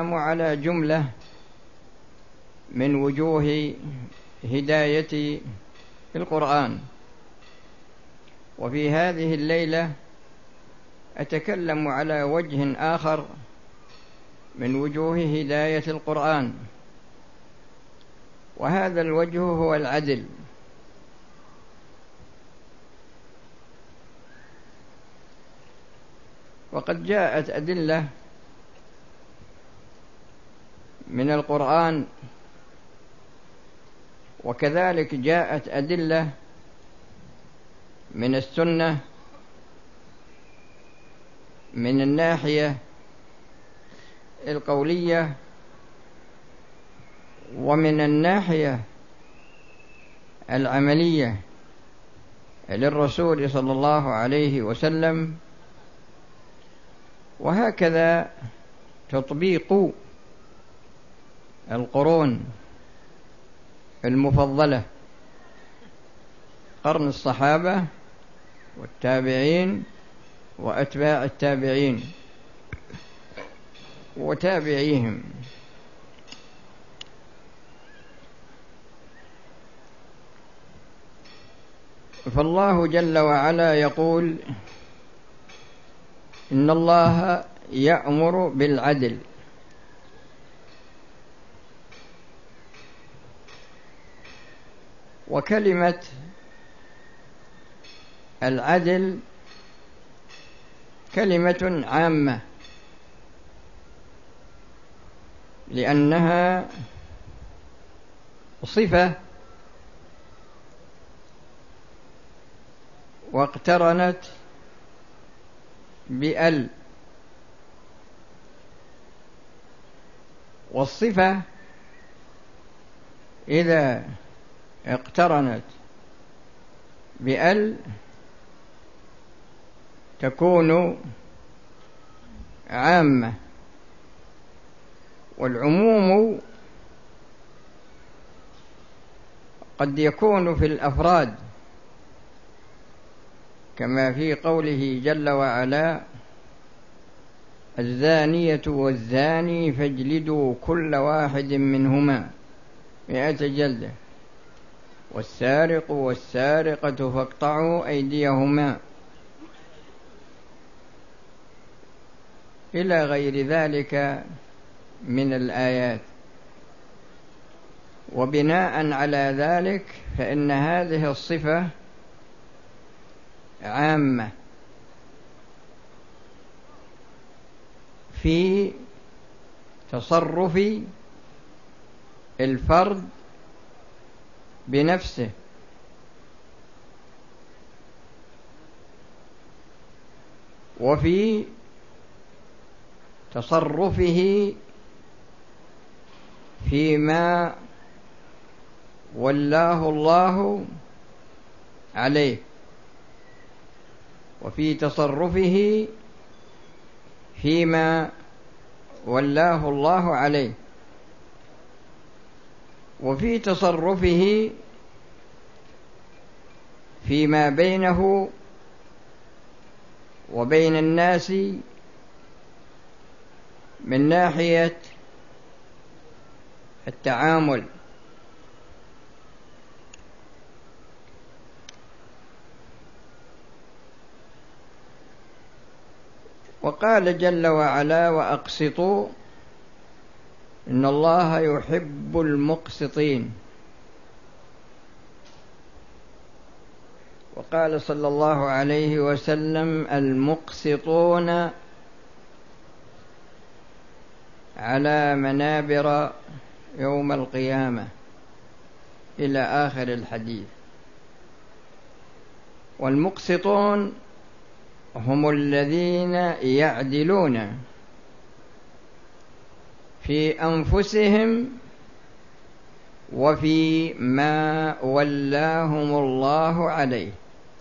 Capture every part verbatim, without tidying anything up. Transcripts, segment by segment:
أتكلم على جملة من وجوه هداية القرآن، وفي هذه الليلة أتكلم على وجه آخر من وجوه هداية القرآن، وهذا الوجه هو العدل. وقد جاءت أدلة من القرآن، وكذلك جاءت أدلة من السنة من الناحية القولية ومن الناحية العملية للرسول صلى الله عليه وسلم، وهكذا تطبيق القرون المفضلة، قرن الصحابة والتابعين وأتباع التابعين وتابعيهم. فالله جل وعلا يقول: إن الله يأمر بالعدل. وكلمة العدل كلمة عامة، لأنها صفة واقترنت بأل، والصفة إذا اقترنت بأل تكون عامة، والعموم قد يكون في الأفراد، كما في قوله جل وعلا: الزانية والزاني فاجلدوا كل واحد منهما مئة جلدة، والسارق والسارقة فاقطعوا أيديهما، إلى غير ذلك من الآيات. وبناء على ذلك فإن هذه الصفة عامة في تصرف الفرد بنفسه، وفي تصرفه فيما ولاه الله عليه، وفي تصرفه فيما ولاه الله عليه، وفي تصرفه فيما بينه وبين الناس من ناحية التعامل. وقال جل وعلا: وأقسطوا إن الله يحب المقسطين. وقال صلى الله عليه وسلم: المقسطون على منابر يوم القيامة، إلى آخر الحديث. والمقسطون هم الذين يعدلون في أنفسهم وفي ما ولاهم الله عليه.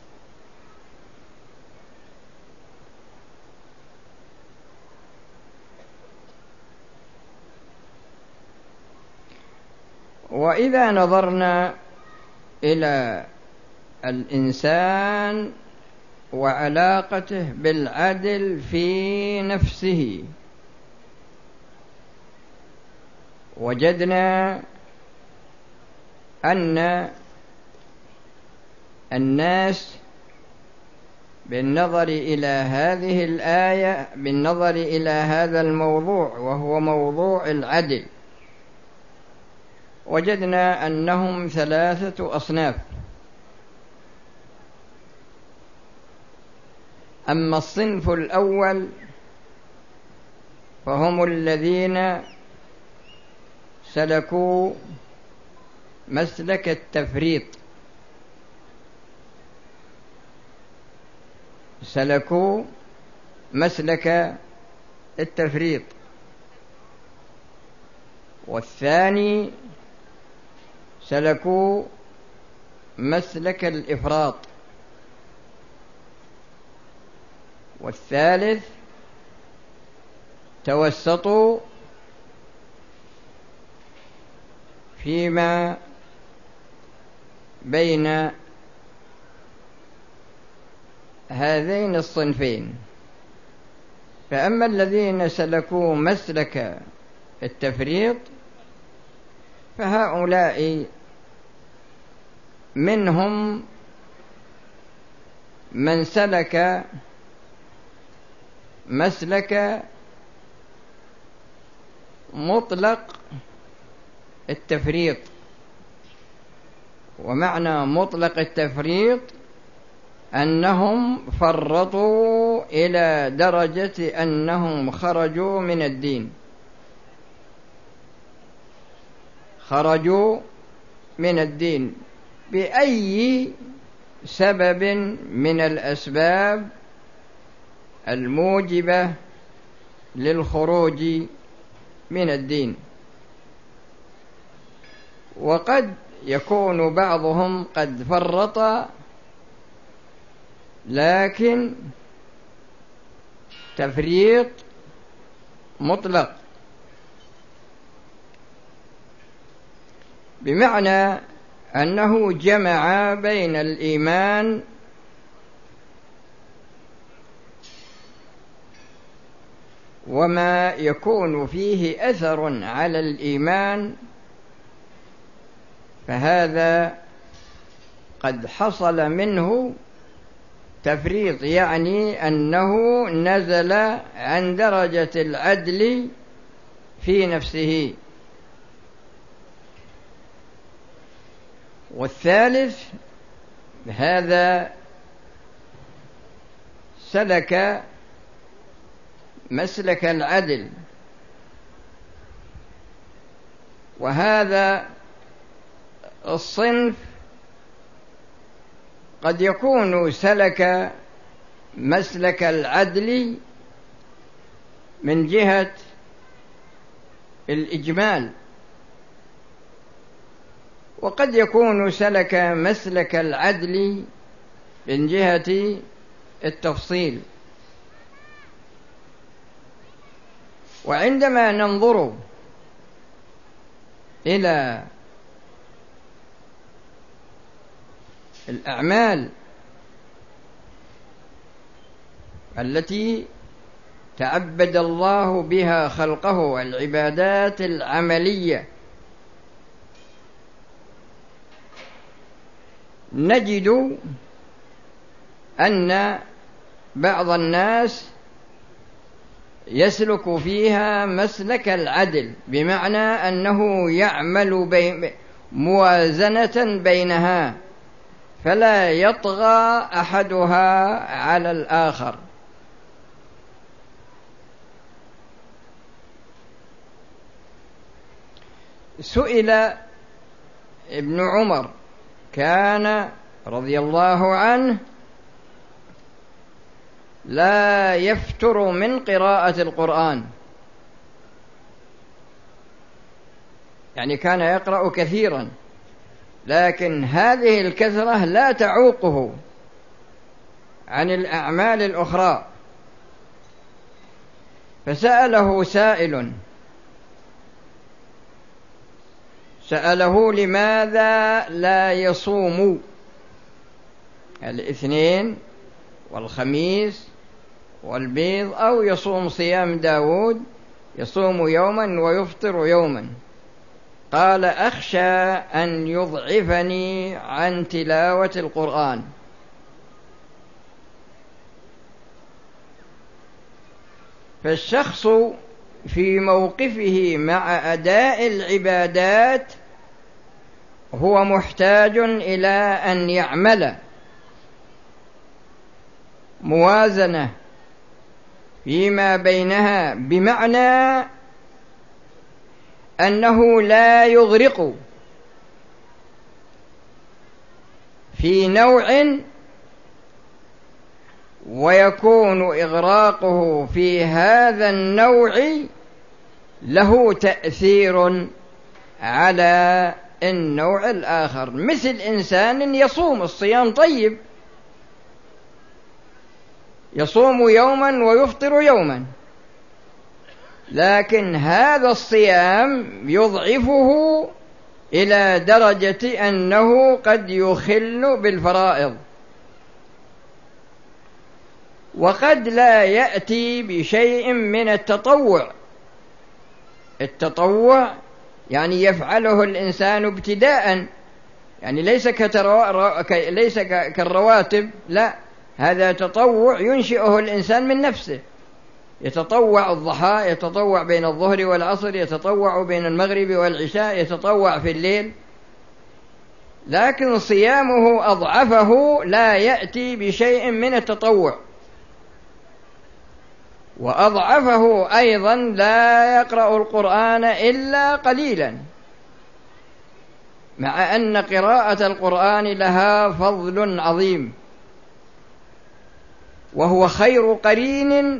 وإذا نظرنا إلى الإنسان وعلاقته بالعدل في نفسه، وجدنا أن الناس بالنظر إلى هذه الآية، بالنظر إلى هذا الموضوع وهو موضوع العدل، وجدنا أنهم ثلاثة أصناف. أما الصنف الأول فهم الذين سلكوا مسلك التفريط، سلكوا مسلك التفريط. والثاني سلكوا مسلك الإفراط. والثالث توسطوا فيما بين هذين الصنفين. فأما الذين سلكوا مسلك التفريط فهؤلاء منهم من سلك مسلك مطلق التفريط. ومعنى مطلق التفريط أنهم فرطوا إلى درجة أنهم خرجوا من الدين، خرجوا من الدين بأي سبب من الأسباب الموجبة للخروج من الدين. وقد يكون بعضهم قد فرط لكن تفريط مطلق، بمعنى أنه جمع بين الإيمان وما يكون فيه أثر على الإيمان، فهذا قد حصل منه تفريط، يعني أنه نزل عن درجة العدل في نفسه. والثالث هذا سلك مسلك العدل، وهذا الصنف قد يكون سلك مسلك العدل من جهة الإجمال، وقد يكون سلك مسلك العدل من جهة التفصيل. وعندما ننظر إلى الأعمال التي تعبد الله بها خلقه، العبادات العملية، نجد أن بعض الناس يسلك فيها مسلك العدل، بمعنى أنه يعمل بين موازنة بينها فلا يطغى أحدها على الآخر. سئل ابن عمر كان رضي الله عنه لا يفتر من قراءة القرآن، يعني كان يقرأ كثيرا، لكن هذه الكثرة لا تعوقه عن الأعمال الأخرى. فسأله سائل، سأله لماذا لا يصوم الاثنين والخميس والبيض، أو يصوم صيام داود، يصوم يوما ويفطر يوما، قال أخشى أن يضعفني عن تلاوة القرآن. فالشخص في موقفه مع أداء العبادات هو محتاج إلى أن يعمل موازنة فيما بينها، بمعنى أنه لا يغرق في نوع ويكون إغراقه في هذا النوع له تأثير على النوع الآخر، مثل إنسان يصوم الصيام طيب، يصوم يوما ويفطر يوما، لكن هذا الصيام يضعفه إلى درجة أنه قد يخل بالفرائض، وقد لا يأتي بشيء من التطوع. التطوع يعني يفعله الإنسان ابتداء، يعني ليس كترو... ليس كالرواتب، لا، هذا تطوع ينشئه الإنسان من نفسه، يتطوع الضحى، يتطوع بين الظهر والعصر، يتطوع بين المغرب والعشاء، يتطوع في الليل، لكن صيامه أضعفه، لا يأتي بشيء من التطوع، وأضعفه أيضا لا يقرأ القرآن إلا قليلا، مع أن قراءة القرآن لها فضل عظيم، وهو خير قرين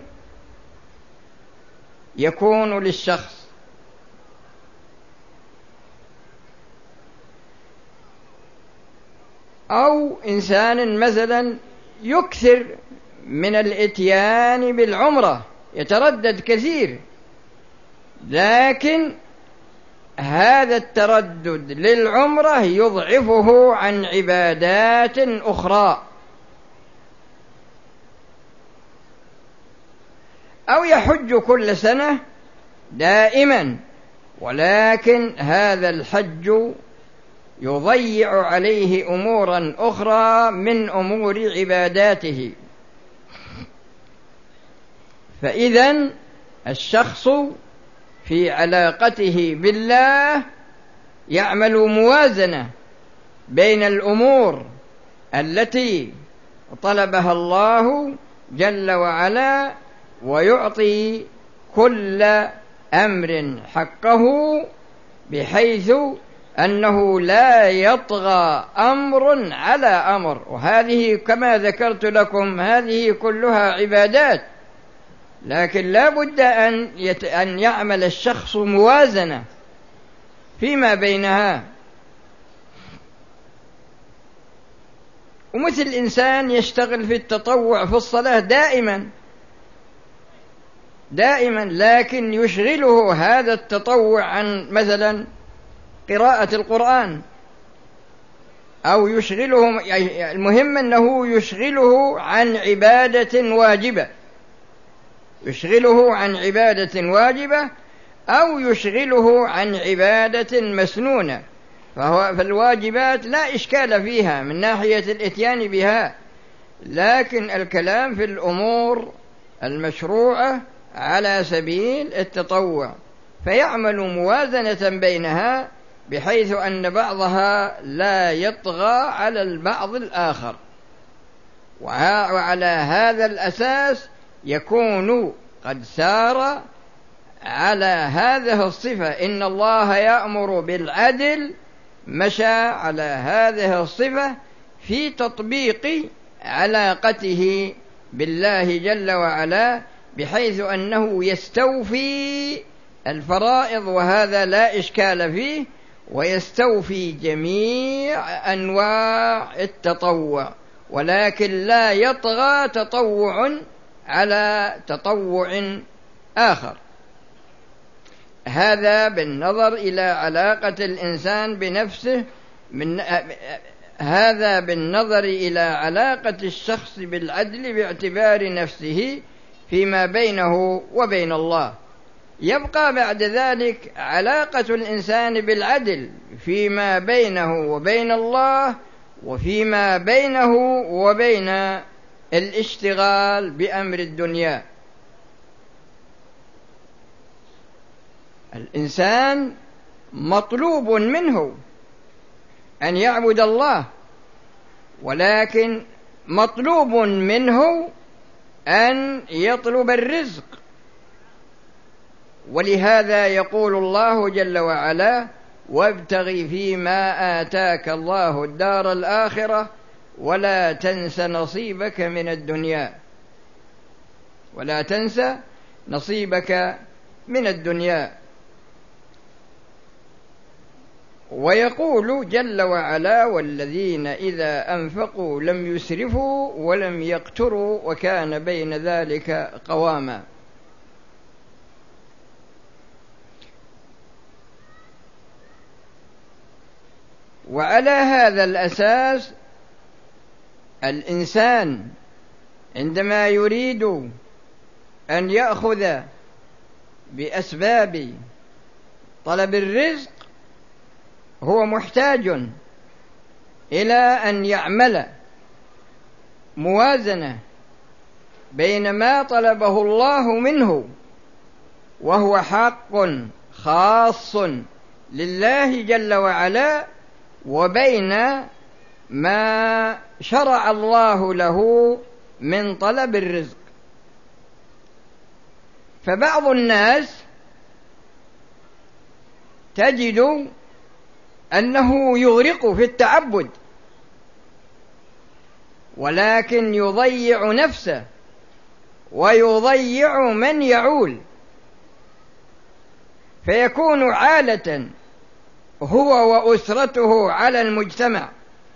يكون للشخص. أو إنسان مثلا يكثر من الإتيان بالعمرة، يتردد كثير، لكن هذا التردد للعمرة يضعفه عن عبادات أخرى. أو يحج كل سنة دائما، ولكن هذا الحج يضيع عليه أمورا أخرى من أمور عباداته. فإذن الشخص في علاقته بالله يعمل موازنة بين الأمور التي طلبها الله جل وعلا، ويعطي كل أمر حقه، بحيث أنه لا يطغى أمر على أمر. وهذه كما ذكرت لكم هذه كلها عبادات، لكن لا بد أن, يت... أن يعمل الشخص موازنة فيما بينها. ومثل إنسان يشتغل في التطوع في الصلاة دائما دائما، لكن يشغله هذا التطوع عن مثلا قراءة القرآن، أو يشغله، المهم أنه يشغله عن عبادة واجبة، يشغله عن عبادة واجبة أو يشغله عن عبادة مسنونة. فهو فالواجبات لا إشكال فيها من ناحية الإتيان بها، لكن الكلام في الأمور المشروعة على سبيل التطوع، فيعمل موازنة بينها بحيث أن بعضها لا يطغى على البعض الآخر. وعلى هذا الأساس يكون قد سار على هذه الصفة، إن الله يأمر بالعدل، مشى على هذه الصفة في تطبيق علاقته بالله جل وعلا، بحيث أنه يستوفي الفرائض، وهذا لا إشكال فيه، ويستوفي جميع أنواع التطوع، ولكن لا يطغى تطوع على تطوع آخر. هذا بالنظر إلى علاقة الإنسان بنفسه، من هذا بالنظر إلى علاقة الشخص بالعدل باعتبار نفسه فيما بينه وبين الله. يبقى بعد ذلك علاقة الإنسان بالعدل فيما بينه وبين الله، وفيما بينه وبين الاشتغال بأمر الدنيا. الإنسان مطلوب منه أن يعبد الله، ولكن مطلوب منه أن يطلب الرزق. ولهذا يقول الله جل وعلا: وابتغ فيما آتاك الله الدار الآخرة ولا تنس نصيبك من الدنيا ولا تنس نصيبك من الدنيا. ويقول جل وعلا: والذين إذا أنفقوا لم يسرفوا ولم يقتروا وكان بين ذلك قواما. وعلى هذا الأساس الإنسان عندما يريد أن يأخذ بأسباب طلب الرزق هو محتاج إلى أن يعمل موازنة بين ما طلبه الله منه وهو حق خاص لله جل وعلا، وبين ما شرع الله له من طلب الرزق. فبعض الناس تجد أنه يغرق في التعبد، ولكن يضيع نفسه ويضيع من يعول، فيكون عالة هو وأسرته على المجتمع.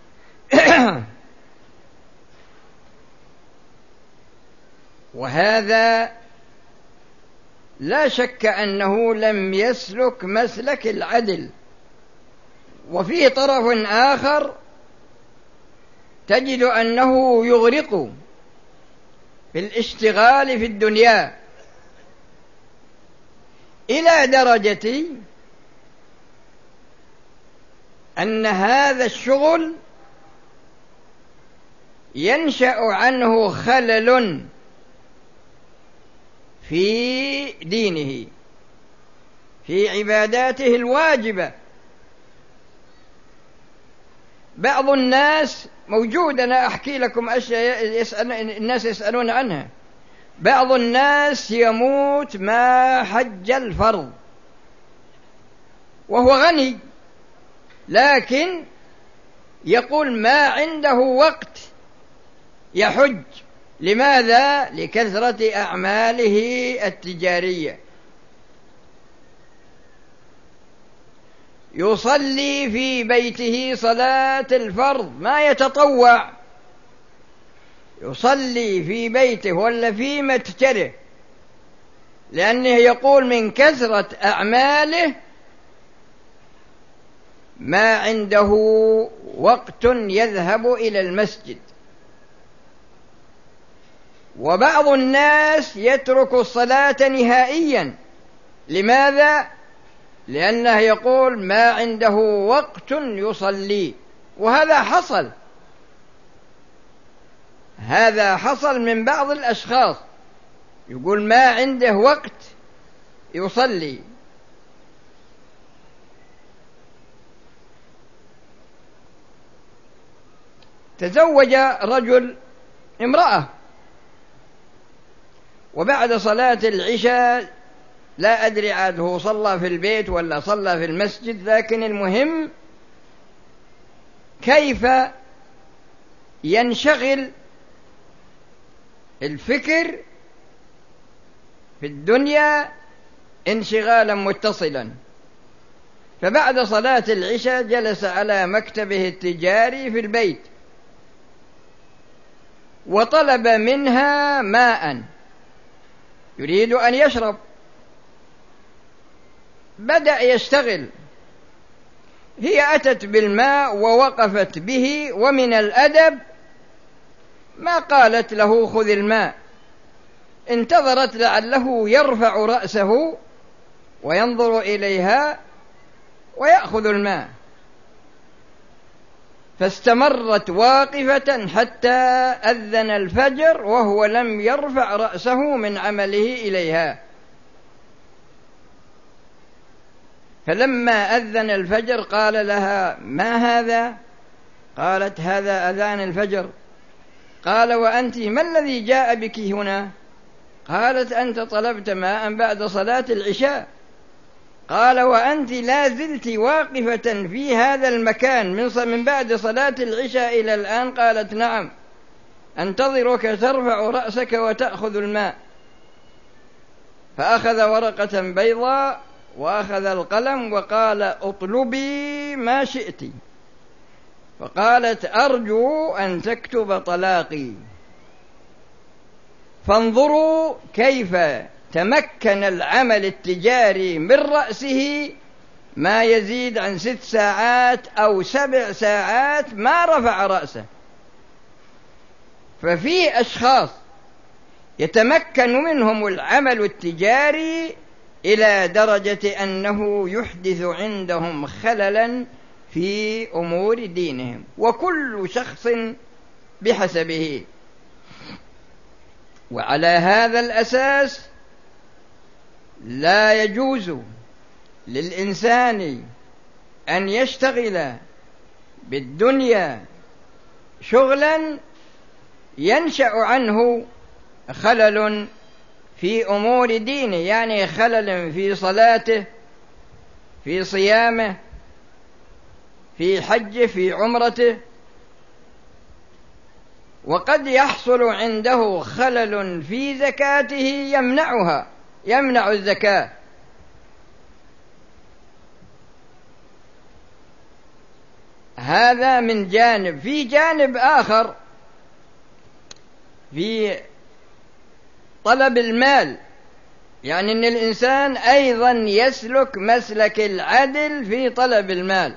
وهذا لا شك أنه لم يسلك مسلك العدل. وفي طرف آخر تجد أنه يغرق في الاشتغال في الدنيا إلى درجة أن هذا الشغل ينشأ عنه خلل في دينه، في عباداته الواجبة. بعض الناس موجود، أنا أحكي لكم أشياء يسأل الناس يسألون عنها. بعض الناس يموت ما حج الفرض وهو غني، لكن يقول ما عنده وقت يحج. لماذا؟ لكثرة أعماله التجارية. يصلي في بيته صلاة الفرض ما يتطوع، يصلي في بيته ولا في متجره، لأنه يقول من كثرة أعماله ما عنده وقت يذهب إلى المسجد. وبعض الناس يترك الصلاة نهائيا. لماذا؟ لأنه يقول ما عنده وقت يصلي. وهذا حصل، هذا حصل من بعض الأشخاص، يقول ما عنده وقت يصلي. تزوج رجل امرأة، وبعد صلاة العشاء لا أدري عاد هو صلى في البيت ولا صلى في المسجد، لكن المهم كيف ينشغل الفكر في الدنيا انشغالا متصلا. فبعد صلاة العشاء جلس على مكتبه التجاري في البيت وطلب منها ماء يريد أن يشرب. بدأ يشتغل، هي أتت بالماء ووقفت به، ومن الأدب ما قالت له خذ الماء، انتظرت لعله يرفع رأسه وينظر إليها ويأخذ الماء، فاستمرت واقفة حتى أذن الفجر وهو لم يرفع رأسه من عمله إليها. فلما أذن الفجر قال لها: ما هذا؟ قالت: هذا أذان الفجر. قال: وأنت ما الذي جاء بك هنا؟ قالت: أنت طلبت ماء بعد صلاة العشاء. قال: وأنت لا زلت واقفة في هذا المكان من بعد صلاة العشاء إلى الآن؟ قالت: نعم، أنتظرك ترفع رأسك وتأخذ الماء. فأخذ ورقة بيضاء وأخذ القلم وقال: اطلبي ما شئت. فقالت: أرجو أن تكتب طلاقي. فانظروا كيف تمكن العمل التجاري من رأسه ما يزيد عن ست ساعات أو سبع ساعات ما رفع رأسه. ففي أشخاص يتمكن منهم العمل التجاري إلى درجة أنه يحدث عندهم خللا في أمور دينهم، وكل شخص بحسبه. وعلى هذا الأساس لا يجوز للإنسان أن يشتغل بالدنيا شغلا ينشأ عنه خلل في أمور دينه، يعني خلل في صلاته، في صيامه، في حجه، في عمرته. وقد يحصل عنده خلل في زكاته يمنعها يمنع الزكاة. هذا من جانب. في جانب آخر في طلب المال، يعني أن الإنسان أيضا يسلك مسلك العدل في طلب المال.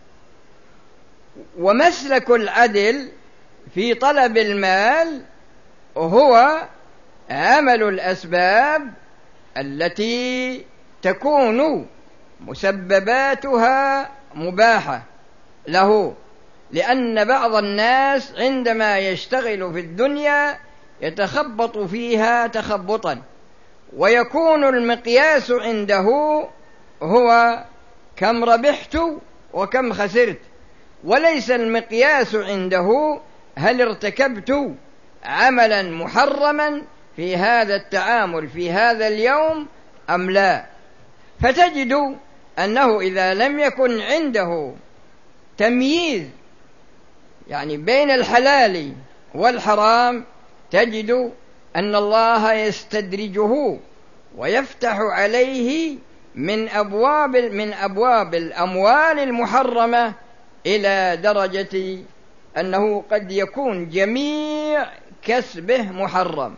ومسلك العدل في طلب المال هو عمل الأسباب التي تكون مسبباتها مباحة له، لأن بعض الناس عندما يشتغل في الدنيا يتخبط فيها تخبطا، ويكون المقياس عنده هو كم ربحت وكم خسرت، وليس المقياس عنده هل ارتكبت عملا محرما في هذا التعامل في هذا اليوم أم لا. فتجد أنه إذا لم يكن عنده تمييز يعني بين الحلال والحرام، تجد أن الله يستدرجه ويفتح عليه من أبواب من أبواب الأموال المحرمة إلى درجة أنه قد يكون جميع كسبه محرم.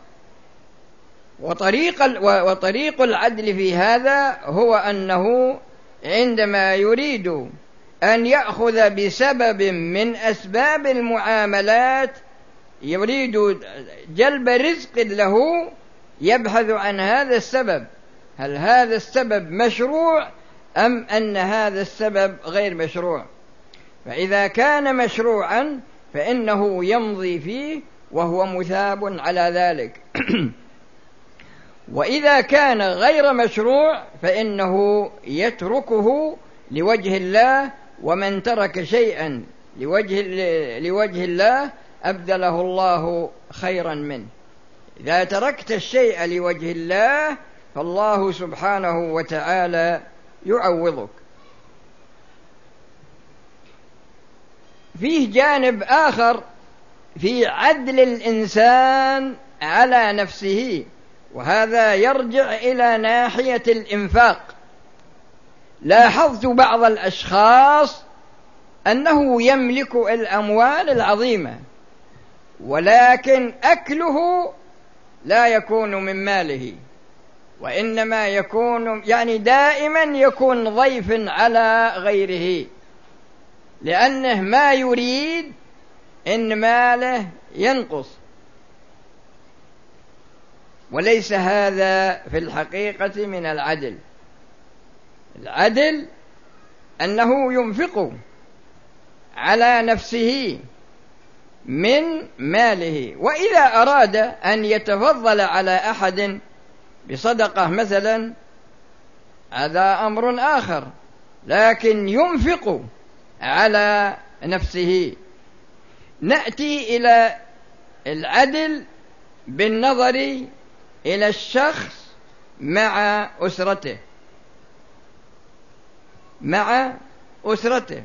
وطريق وطريق العدل في هذا هو أنه عندما يريد أن يأخذ بسبب من أسباب المعاملات، يريد جلب رزق له، يبحث عن هذا السبب، هل هذا السبب مشروع أم أن هذا السبب غير مشروع. فإذا كان مشروعا فإنه يمضي فيه وهو مثاب على ذلك. وإذا كان غير مشروع فإنه يتركه لوجه الله، ومن ترك شيئا لوجه, لوجه الله أبدله الله خيرا منه. إذا تركت الشيء لوجه الله فالله سبحانه وتعالى يعوضك. فيه جانب آخر في عدل الإنسان على نفسه، وهذا يرجع إلى ناحية الإنفاق. لاحظت بعض الأشخاص أنه يملك الأموال العظيمة، ولكن أكله لا يكون من ماله، وإنما يكون يعني دائما يكون ضيف على غيره، لأنه ما يريد إن ماله ينقص. وليس هذا في الحقيقة من العدل. العدل أنه ينفق على نفسه من ماله، وإذا أراد أن يتفضل على أحد بصدقة مثلا هذا أمر آخر، لكن ينفق على نفسه. نأتي إلى العدل بالنظر إلى الشخص مع أسرته مع أسرته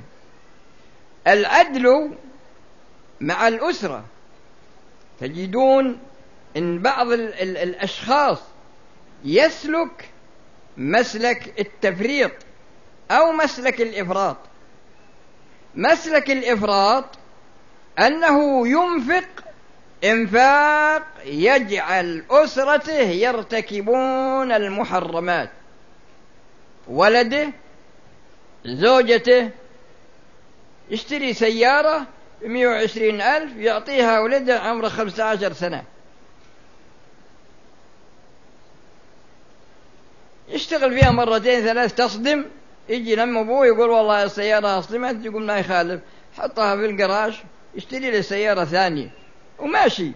العدل مع الأسرة. تجدون إن بعض الأشخاص يسلك مسلك التفريط أو مسلك الإفراط. مسلك الإفراط أنه ينفق إنفاق يجعل أسرته يرتكبون المحرمات، ولده زوجته يشتري سيارة بمئة وعشرين ألف يعطيها ولده عمره خمسة عشر سنة، يشتغل فيها مرتين ثلاث تصدم، يجي لما أبوه يقول والله السيارة أصدمت، يقول ما يخالف حطها في الجراج يشتري له سيارة ثانية وماشي.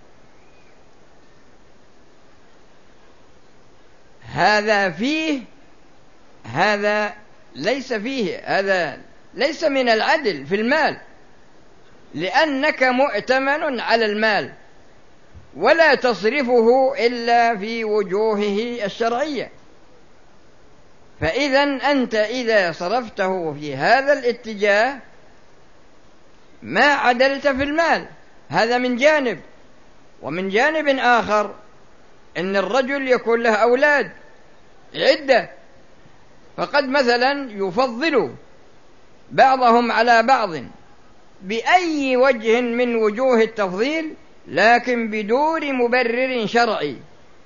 هذا فيه هذا ليس فيه هذا ليس من العدل في المال، لأنك مؤتمن على المال ولا تصرفه إلا في وجوهه الشرعية. فإذا أنت إذا صرفته في هذا الاتجاه ما عدلت في المال، هذا من جانب. ومن جانب آخر إن الرجل يكون له أولاد عدة، فقد مثلا يفضل بعضهم على بعض بأي وجه من وجوه التفضيل، لكن بدون مبرر شرعي.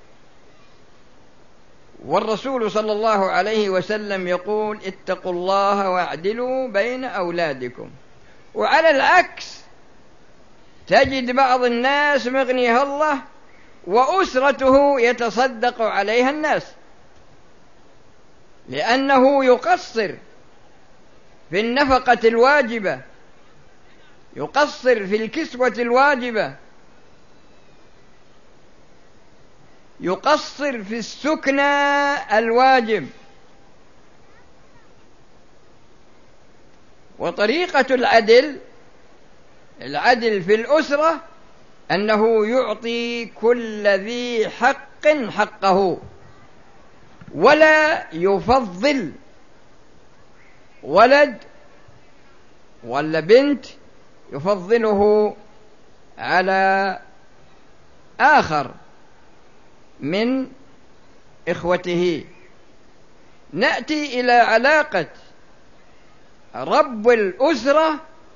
والرسول صلى الله عليه وسلم يقول اتقوا الله واعدلوا بين أولادكم. وعلى العكس تجد بعض الناس مغنيها الله وأسرته يتصدق عليها الناس، لأنه يقصر في النفقة الواجبة، يقصر في الكسوة الواجبة، يقصر في السكنى الواجب. وطريقة العدل العدل في الأسرة أنه يعطي كل ذي حق حقه، ولا يفضل ولد ولا بنت يفضله على آخر من إخوته. نأتي إلى علاقة رب الأسرة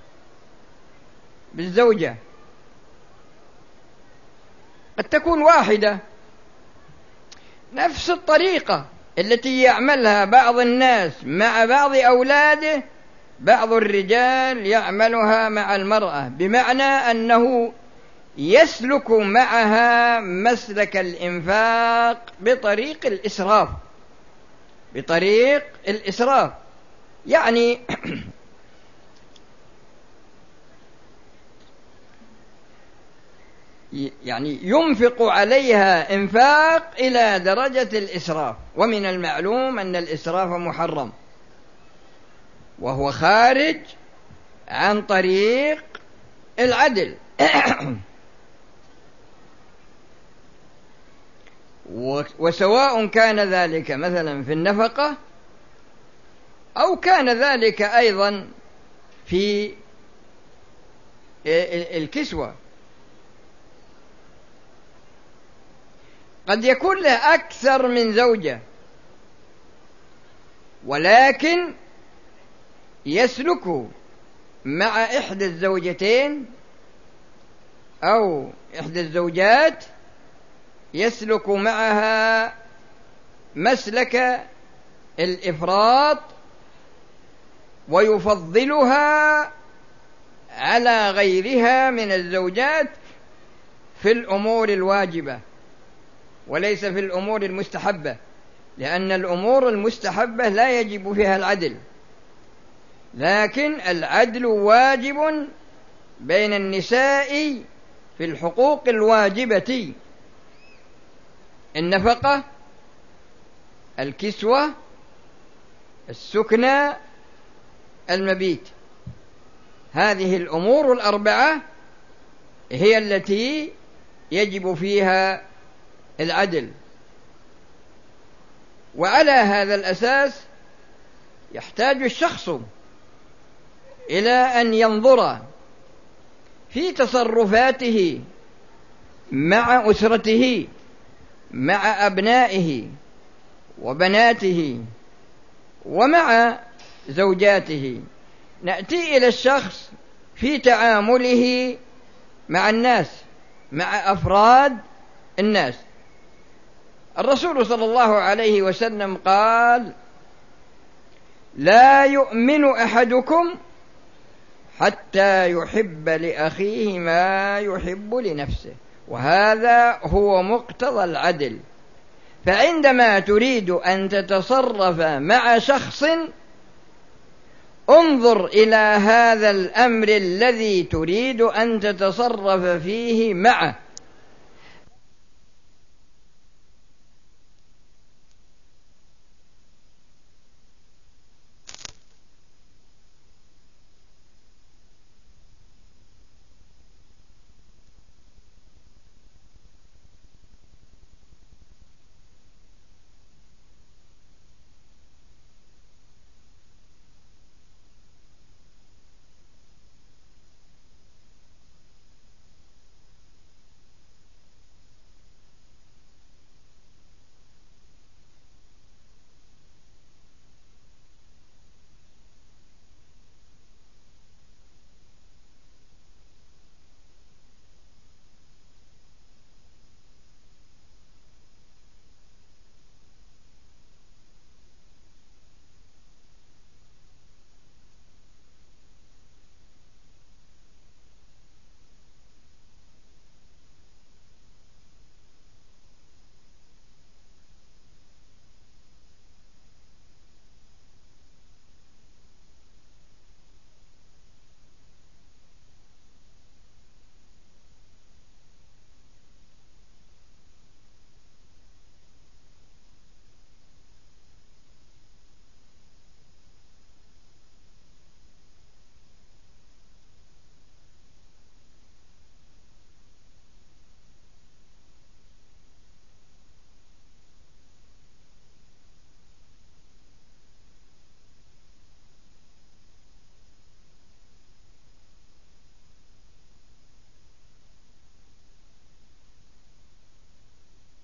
بالزوجة. قد تكون واحدة، نفس الطريقة التي يعملها بعض الناس مع بعض أولاده بعض الرجال يعملها مع المرأة، بمعنى أنه يسلك معها مسلك الإنفاق بطريق الإسراف بطريق الإسراف يعني يعني ينفق عليها إنفاق إلى درجة الإسراف. ومن المعلوم أن الإسراف محرم وهو خارج عن طريق العدل. وسواء كان ذلك مثلا في النفقة أو كان ذلك أيضا في الكسوة. قد يكون له أكثر من زوجة، ولكن يسلك مع إحدى الزوجتين أو إحدى الزوجات يسلك معها مسلك الإفراط ويفضلها على غيرها من الزوجات في الأمور الواجبة وليس في الأمور المستحبة. لأن الأمور المستحبة لا يجب فيها العدل، لكن العدل واجب بين النساء في الحقوق الواجبة: النفقة، الكسوة، السكنى، المبيت. هذه الأمور الأربعة هي التي يجب فيها العدل. وعلى هذا الأساس يحتاج الشخص إلى أن ينظر في تصرفاته مع أسرته، مع أبنائه وبناته ومع زوجاته. نأتي إلى الشخص في تعامله مع الناس، مع أفراد الناس. الرسول صلى الله عليه وسلم قال: لا يؤمن أحدكم حتى يحب لأخيه ما يحب لنفسه. وهذا هو مقتضى العدل. فعندما تريد أن تتصرف مع شخص، انظر إلى هذا الأمر الذي تريد أن تتصرف فيه معه،